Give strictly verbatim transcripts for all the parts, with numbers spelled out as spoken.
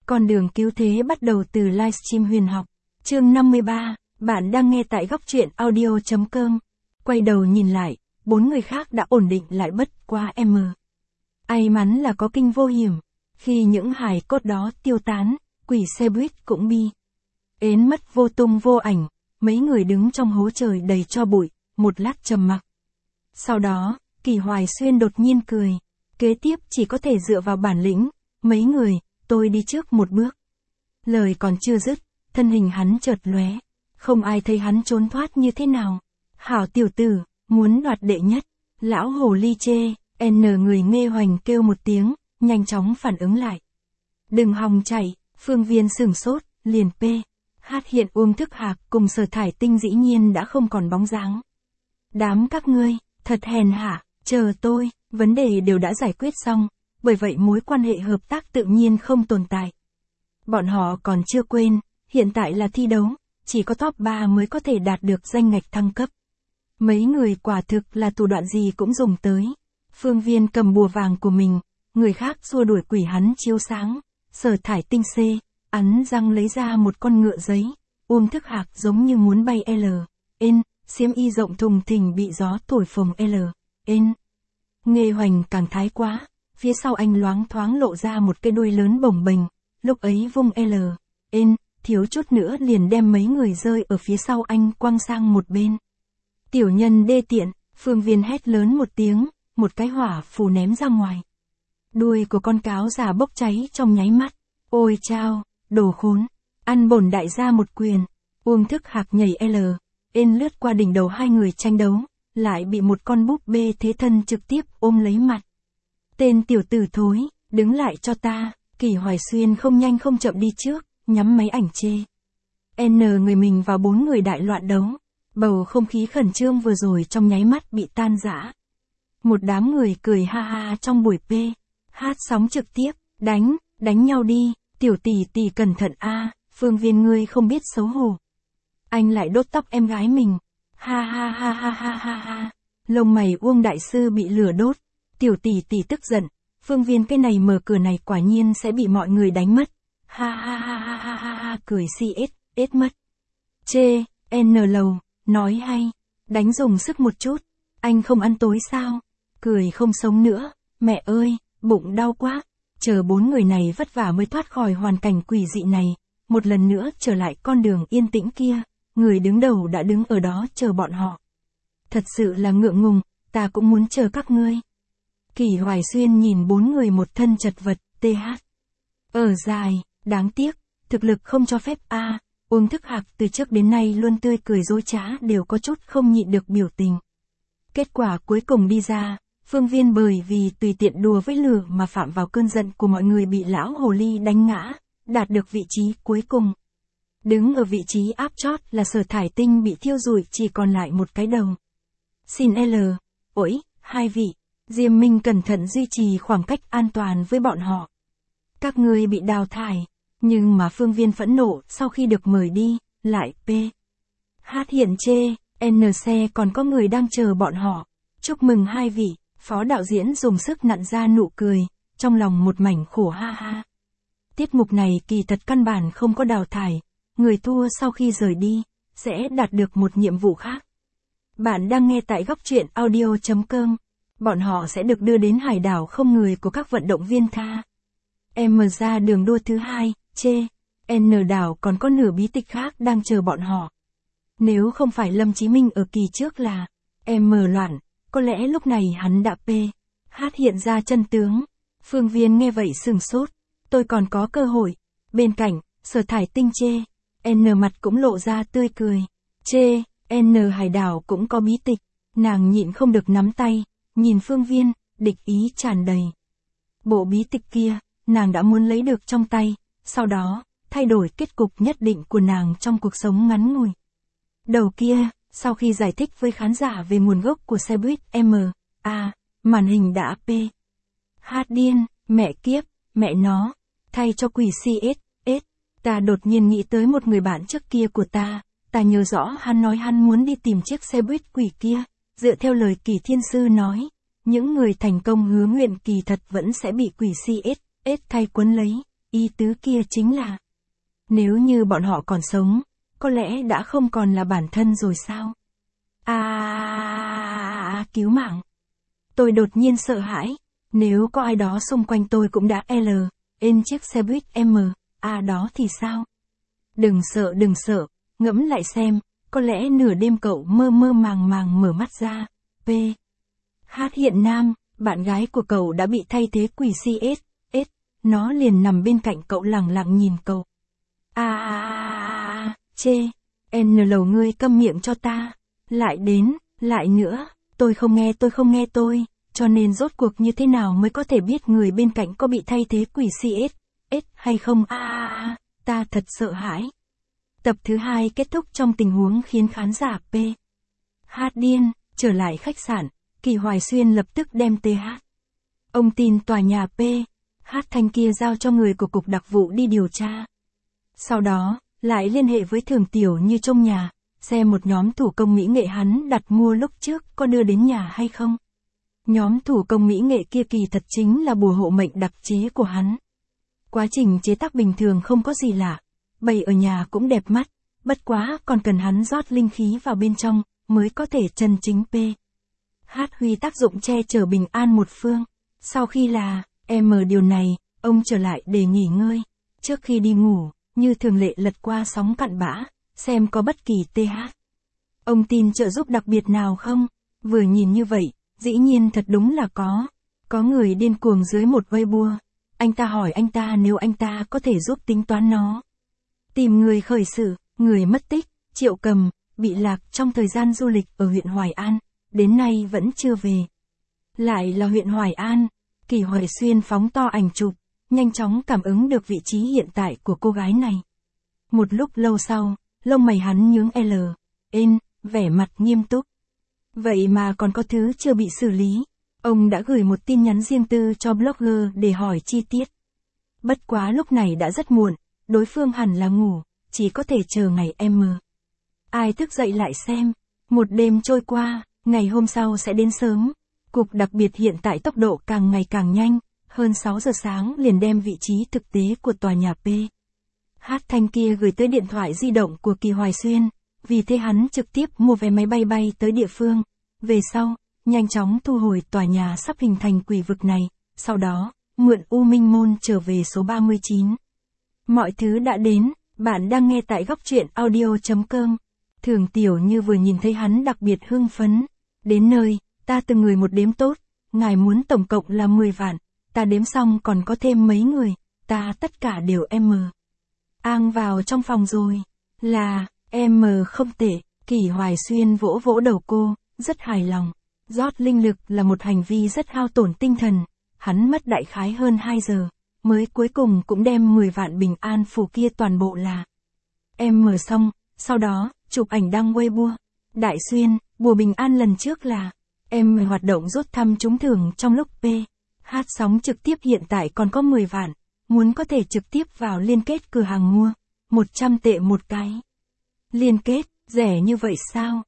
Con đường cứu thế bắt đầu từ livestream huyền học. Chương năm mươi ba, bạn đang nghe tại góc truyện audio chấm com. Quay đầu nhìn lại, bốn người khác đã ổn định lại bất quá m. May mắn là có kinh vô hiểm. Khi những hài cốt đó tiêu tán, quỷ xe buýt cũng bi ến mất vô tung vô ảnh, mấy người đứng trong hố trời đầy tro bụi, một lát trầm mặc. Sau đó, Kỳ Hoài Xuyên đột nhiên cười. Kế tiếp chỉ có thể dựa vào bản lĩnh, mấy người, tôi đi trước một bước. Lời còn chưa dứt, thân hình hắn chợt lóe, không ai thấy hắn trốn thoát như thế nào. Hảo tiểu tử, muốn đoạt đệ nhất, lão hồ ly chê, n người Nghe Hoành kêu một tiếng, nhanh chóng phản ứng lại. Đừng hòng chạy, Phương Viên sửng sốt, liền p. Hát hiện Uông Thức Hạc cùng Sở Thải Tinh dĩ nhiên đã không còn bóng dáng. Đám các ngươi, thật hèn hạ, chờ tôi, vấn đề đều đã giải quyết xong, bởi vậy mối quan hệ hợp tác tự nhiên không tồn tại. Bọn họ còn chưa quên, hiện tại là thi đấu, chỉ có top ba mới có thể đạt được danh ngạch thăng cấp. Mấy người quả thực là thủ đoạn gì cũng dùng tới. Phương Viên cầm bùa vàng của mình, người khác xua đuổi quỷ hắn chiếu sáng. Sở Thải Tinh C, ắn răng lấy ra một con ngựa giấy. Uông Thức Hạc giống như muốn bay L, N, xiêm y rộng thùng thình bị gió thổi phồng L, N. Nghe Hoành càng thái quá, phía sau anh loáng thoáng lộ ra một cái đuôi lớn bồng bềnh, lúc ấy vung L, N, thiếu chút nữa liền đem mấy người rơi ở phía sau anh quăng sang một bên. Tiểu nhân đê tiện, Phương Viên hét lớn một tiếng, một cái hỏa phù ném ra ngoài. Đuôi của con cáo già bốc cháy trong nháy mắt. Ôi chao, đồ khốn, ăn bổn đại gia một quyền. Uông Thức Hạc nhảy L, N lướt qua đỉnh đầu hai người tranh đấu, lại bị một con búp bê thế thân trực tiếp ôm lấy mặt. Tên tiểu tử thối, đứng lại cho ta. Kỳ Hoài Xuyên không nhanh không chậm đi trước, nhắm máy ảnh chê. N người mình vào bốn người đại loạn đấu. Bầu không khí khẩn trương vừa rồi trong nháy mắt bị tan rã. Một đám người cười ha ha trong buổi p. Hát sóng trực tiếp, đánh, đánh nhau đi, tiểu tỷ tỷ cẩn thận a, Phương Viên ngươi không biết xấu hổ. Anh lại đốt tóc em gái mình. Ha ha ha ha ha ha ha. Lông mày Uông đại sư bị lửa đốt. Tiểu tỷ tỷ tức giận, Phương Viên cái này mở cửa này quả nhiên sẽ bị mọi người đánh mất. Ha ha ha ha ha ha ha, cười si ết, ết mất. Chê, N lầu, nói hay, đánh dùng sức một chút, anh không ăn tối sao? Cười không sống nữa, mẹ ơi, bụng đau quá. Chờ bốn người này vất vả mới thoát khỏi hoàn cảnh quỷ dị này, một lần nữa trở lại con đường yên tĩnh kia, người đứng đầu đã đứng ở đó chờ bọn họ. Thật sự là ngượng ngùng, ta cũng muốn chờ các ngươi. Kỳ Hoài Xuyên nhìn bốn người một thân chật vật, th. Ở dài, đáng tiếc, thực lực không cho phép a. À, Uông Thức Hạc từ trước đến nay luôn tươi cười dối trá đều có chút không nhịn được biểu tình. Kết quả cuối cùng đi ra, Phương Viên bởi vì tùy tiện đùa với lửa mà phạm vào cơn giận của mọi người bị lão hồ ly đánh ngã, đạt được vị trí cuối cùng. Đứng ở vị trí áp chót là Sở Thải Tinh bị thiêu rụi chỉ còn lại một cái đầu. Xin L, ổi, hai vị, Diêm Minh cẩn thận duy trì khoảng cách an toàn với bọn họ. Các ngươi bị đào thải, nhưng mà Phương Viên phẫn nộ sau khi được mời đi, lại p. Hát hiện chê, N xe còn có người đang chờ bọn họ. Chúc mừng hai vị, phó đạo diễn dùng sức nặn ra nụ cười, trong lòng một mảnh khổ ha ha. Tiết mục này kỳ thật căn bản không có đào thải, người thua sau khi rời đi, sẽ đạt được một nhiệm vụ khác. Bạn đang nghe tại góc truyện audio chấm com, bọn họ sẽ được đưa đến hải đảo không người của các vận động viên tha. M ra đường đua thứ hai, chê, N đảo còn có nửa bí tịch khác đang chờ bọn họ. Nếu không phải Lâm Chí Minh ở kỳ trước là M loạn, có lẽ lúc này hắn đã p. Hát hiện ra chân tướng. Phương Viên nghe vậy sừng sốt, tôi còn có cơ hội. Bên cạnh, Sở Thải Tinh chê, N mặt cũng lộ ra tươi cười. Chê, N hải đảo cũng có bí tịch, nàng nhịn không được nắm tay, nhìn Phương Viên, địch ý tràn đầy. Bộ bí tịch kia, nàng đã muốn lấy được trong tay, sau đó, thay đổi kết cục nhất định của nàng trong cuộc sống ngắn ngủi. Đầu kia, sau khi giải thích với khán giả về nguồn gốc của xe buýt M, A, màn hình đã p. Hát điên, mẹ kiếp, mẹ nó, thay cho quỷ si S, S, ta đột nhiên nghĩ tới một người bạn trước kia của ta, ta nhớ rõ hắn nói hắn muốn đi tìm chiếc xe buýt quỷ kia, dựa theo lời Kỳ Thiên Sư nói, những người thành công hứa nguyện kỳ thật vẫn sẽ bị quỷ si S, S thay quấn lấy, ý tứ kia chính là, nếu như bọn họ còn sống, có lẽ đã không còn là bản thân rồi sao? À, cứu mạng. Tôi đột nhiên sợ hãi, nếu có ai đó xung quanh tôi cũng đã L, lên chiếc xe buýt M, à đó thì sao? Đừng sợ đừng sợ, ngẫm lại xem, có lẽ nửa đêm cậu mơ mơ màng màng mở mắt ra, P. H hiện nam, bạn gái của cậu đã bị thay thế quỷ xê ét, S, nó liền nằm bên cạnh cậu lẳng lặng nhìn cậu. À, chê, N lầu ngươi câm miệng cho ta, lại đến, lại nữa, tôi không nghe tôi không nghe tôi, cho nên rốt cuộc như thế nào mới có thể biết người bên cạnh có bị thay thế quỷ xê ét, S hay không? À, ta thật sợ hãi. Tập thứ hai kết thúc trong tình huống khiến khán giả P. H điên, trở lại khách sạn, Kỳ Hoài Xuyên lập tức đem T H. Ông tin tòa nhà P. H Thanh kia giao cho người của cục đặc vụ đi điều tra. Sau đó, lại liên hệ với Thường Tiểu Như trong nhà, xem một nhóm thủ công mỹ nghệ hắn đặt mua lúc trước có đưa đến nhà hay không. Nhóm thủ công mỹ nghệ kia kỳ thật chính là bùa hộ mệnh đặc chế của hắn. Quá trình chế tác bình thường không có gì lạ, bày ở nhà cũng đẹp mắt, bất quá còn cần hắn rót linh khí vào bên trong, mới có thể chân chính P. H huy tác dụng che chở bình an một phương. Sau khi là, M điều này, ông trở lại để nghỉ ngơi. Trước khi đi ngủ, như thường lệ lật qua sóng cặn bã, xem có bất kỳ T H. Ông tin trợ giúp đặc biệt nào không? Vừa nhìn như vậy, dĩ nhiên thật đúng là có. Có người điên cuồng dưới một Weibo. Anh ta hỏi anh ta nếu anh ta có thể giúp tính toán nó. Tìm người khởi sự, người mất tích, Triệu Cầm, bị lạc trong thời gian du lịch ở huyện Hoài An, đến nay vẫn chưa về. Lại là huyện Hoài An, Kỳ Hoài Xuyên phóng to ảnh chụp, nhanh chóng cảm ứng được vị trí hiện tại của cô gái này. Một lúc lâu sau, lông mày hắn nhướng L, N, vẻ mặt nghiêm túc. Vậy mà còn có thứ chưa bị xử lý. Ông đã gửi một tin nhắn riêng tư cho blogger để hỏi chi tiết. Bất quá lúc này đã rất muộn, đối phương hẳn là ngủ, chỉ có thể chờ ngày M. Ai thức dậy lại xem. Một đêm trôi qua, ngày hôm sau sẽ đến sớm. Cục đặc biệt hiện tại tốc độ càng ngày càng nhanh, hơn sáu giờ sáng liền đem vị trí thực tế của tòa nhà P. H Thanh kia gửi tới điện thoại di động của Kỳ Hoài Xuyên, vì thế hắn trực tiếp mua vé máy bay bay tới địa phương. Về sau, nhanh chóng thu hồi tòa nhà sắp hình thành quỷ vực này, sau đó, mượn U Minh Môn trở về số ba mươi chín. Mọi thứ đã đến, bạn đang nghe tại góc truyện audio chấm com. Thường Tiểu Như vừa nhìn thấy hắn đặc biệt hưng phấn. Đến nơi, ta từng người một đếm tốt, ngài muốn tổng cộng là mười vạn, ta đếm xong còn có thêm mấy người, ta tất cả đều M. Ang vào trong phòng rồi, là, M không tệ, Kỳ Hoài Xuyên vỗ vỗ đầu cô, rất hài lòng. Rót linh lực là một hành vi rất hao tổn tinh thần, hắn mất đại khái hơn hai giờ, mới cuối cùng cũng đem mười vạn bình an phù kia toàn bộ là M xong, sau đó, chụp ảnh đăng Weibo. Đại Xuyên, bùa bình an lần trước là M hoạt động rút thăm trúng thưởng trong lúc P. H sóng trực tiếp hiện tại còn có mười vạn, muốn có thể trực tiếp vào liên kết cửa hàng mua, một trăm tệ một cái. Liên kết, rẻ như vậy sao?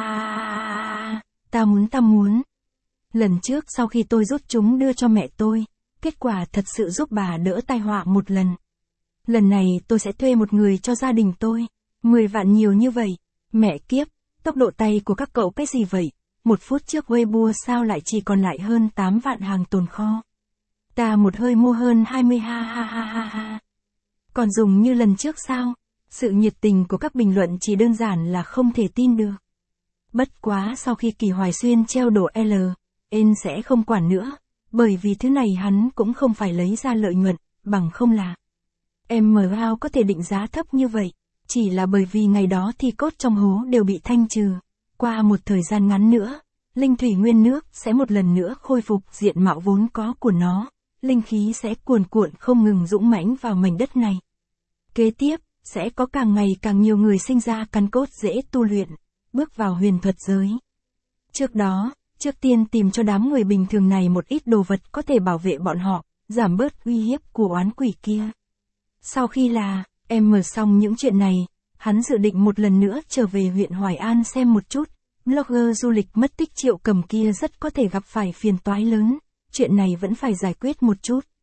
À, ta muốn ta muốn. Lần trước sau khi tôi rút chúng đưa cho mẹ tôi, kết quả thật sự giúp bà đỡ tai họa một lần. Lần này tôi sẽ thuê một người cho gia đình tôi, mười vạn nhiều như vậy, mẹ kiếp, tốc độ tay của các cậu cái gì vậy? Một phút trước Weibo sao lại chỉ còn lại hơn tám vạn hàng tồn kho. Ta một hơi mua hơn hai mươi ha ha ha ha ha. Còn dùng như lần trước sao? Sự nhiệt tình của các bình luận chỉ đơn giản là không thể tin được. Bất quá sau khi Kỳ Hoài Xuyên treo đổ L, N sẽ không quản nữa, bởi vì thứ này hắn cũng không phải lấy ra lợi nhuận, bằng không là M How có thể định giá thấp như vậy, chỉ là bởi vì ngày đó thi cốt trong hố đều bị thanh trừ. Qua một thời gian ngắn nữa, linh thủy nguyên nước sẽ một lần nữa khôi phục diện mạo vốn có của nó, linh khí sẽ cuồn cuộn không ngừng dũng mãnh vào mảnh đất này. Kế tiếp, sẽ có càng ngày càng nhiều người sinh ra căn cốt dễ tu luyện, bước vào huyền thuật giới. Trước đó, trước tiên tìm cho đám người bình thường này một ít đồ vật có thể bảo vệ bọn họ, giảm bớt uy hiếp của oán quỷ kia. Sau khi là, M xong những chuyện này, hắn dự định một lần nữa trở về huyện Hoài An xem một chút, blogger du lịch mất tích Triệu Cầm kia rất có thể gặp phải phiền toái lớn, chuyện này vẫn phải giải quyết một chút.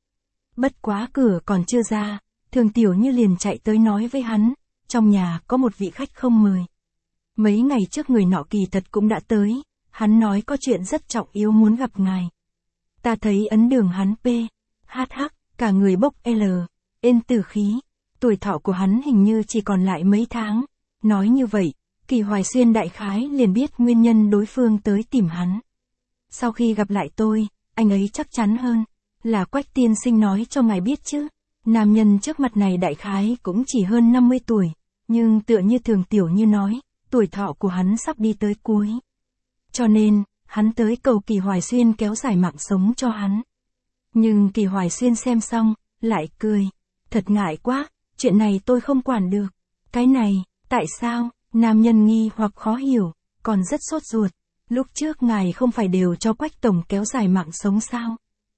Bất quá cửa còn chưa ra, Thường Tiểu Như liền chạy tới nói với hắn, trong nhà có một vị khách không mời. Mấy ngày trước người nọ kỳ thật cũng đã tới, hắn nói có chuyện rất trọng yếu muốn gặp ngài. Ta thấy ấn đường hắn P, H H, cả người bốc L, ên tử khí, tuổi thọ của hắn hình như chỉ còn lại mấy tháng. Nói như vậy, Kỳ Hoài Xuyên đại khái liền biết nguyên nhân đối phương tới tìm hắn. Sau khi gặp lại tôi, anh ấy chắc chắn hơn, là Quách tiên sinh nói cho ngài biết chứ. Nam nhân trước mặt này đại khái cũng chỉ hơn năm mươi tuổi, nhưng tựa như Thường Tiểu Như nói, tuổi thọ của hắn sắp đi tới cuối. Cho nên, hắn tới cầu Kỳ Hoài Xuyên kéo dài mạng sống cho hắn. Nhưng Kỳ Hoài Xuyên xem xong, lại cười. Thật ngại quá, chuyện này tôi không quản được. Cái này, tại sao? Nam nhân nghi hoặc khó hiểu, còn rất sốt ruột. Lúc trước ngài không phải đều cho Quách tổng kéo dài mạng sống sao?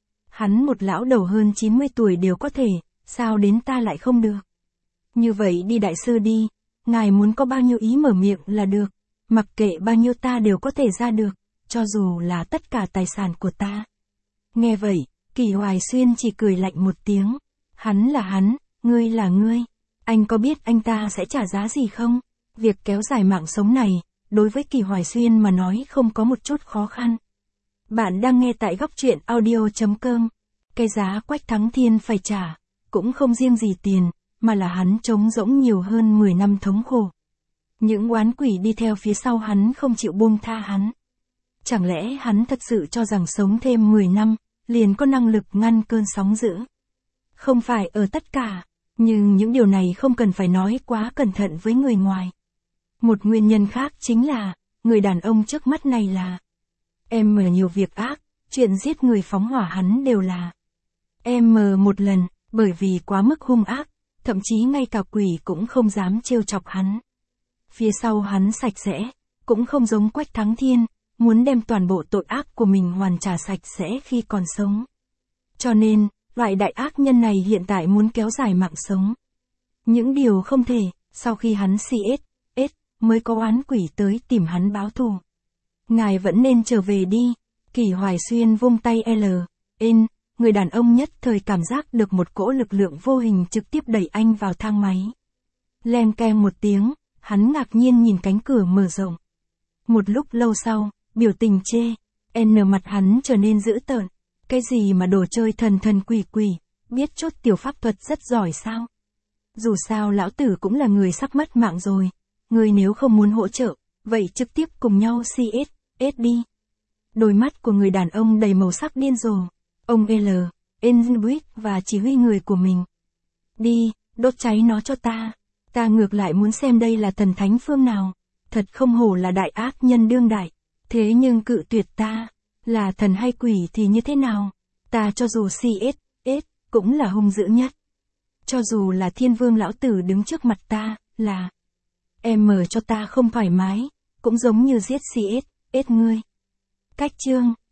Hắn một lão đầu hơn chín mươi tuổi đều có thể, sao đến ta lại không được? Như vậy đi đại sư đi, ngài muốn có bao nhiêu ý mở miệng là được, mặc kệ bao nhiêu ta đều có thể ra được, cho dù là tất cả tài sản của ta. Nghe vậy, Kỳ Hoài Xuyên chỉ cười lạnh một tiếng. Hắn là hắn, ngươi là ngươi. Anh có biết anh ta sẽ trả giá gì không? Việc kéo dài mạng sống này, đối với Kỳ Hoài Xuyên mà nói không có một chút khó khăn. Bạn đang nghe tại góc truyện audio chấm com. Cái giá Quách Thắng Thiên phải trả, cũng không riêng gì tiền, mà là hắn trống rỗng nhiều hơn mười năm thống khổ. Những oán quỷ đi theo phía sau hắn không chịu buông tha hắn. Chẳng lẽ hắn thật sự cho rằng sống thêm mười năm, liền có năng lực ngăn cơn sóng dữ? Không phải ở tất cả, nhưng những điều này không cần phải nói quá cẩn thận với người ngoài. Một nguyên nhân khác chính là, người đàn ông trước mắt này là em mở nhiều việc ác, chuyện giết người phóng hỏa hắn đều là em mở một lần, bởi vì quá mức hung ác, thậm chí ngay cả quỷ cũng không dám trêu chọc hắn. Phía sau hắn sạch sẽ, cũng không giống Quách Thắng Thiên, muốn đem toàn bộ tội ác của mình hoàn trả sạch sẽ khi còn sống. Cho nên, loại đại ác nhân này hiện tại muốn kéo dài mạng sống. Những điều không thể, sau khi hắn xê ét, S, mới có oán quỷ tới tìm hắn báo thù. Ngài vẫn nên trở về đi. Kỳ Hoài Xuyên vung tay L, N, người đàn ông nhất thời cảm giác được một cỗ lực lượng vô hình trực tiếp đẩy anh vào thang máy. Len keng một tiếng, hắn ngạc nhiên nhìn cánh cửa mở rộng. Một lúc lâu sau, biểu tình chê, N mặt hắn trở nên dữ tợn. Cái gì mà đồ chơi thần thần quỷ quỷ, biết chút tiểu pháp thuật rất giỏi sao? Dù sao lão tử cũng là người sắp mất mạng rồi, người nếu không muốn hỗ trợ, vậy trực tiếp cùng nhau xê ét, S đi. Đôi mắt của người đàn ông đầy màu sắc điên rồ, ông L, Enbuick và chỉ huy người của mình. Đi, đốt cháy nó cho ta, ta ngược lại muốn xem đây là thần thánh phương nào, thật không hổ là đại ác nhân đương đại, thế nhưng cự tuyệt ta. Là thần hay quỷ thì như thế nào? Ta cho dù xê ét, S, cũng là hung dữ nhất. Cho dù là thiên vương lão tử đứng trước mặt ta, là em mở cho ta không thoải mái, cũng giống như giết xê ét, S ngươi. Cách chương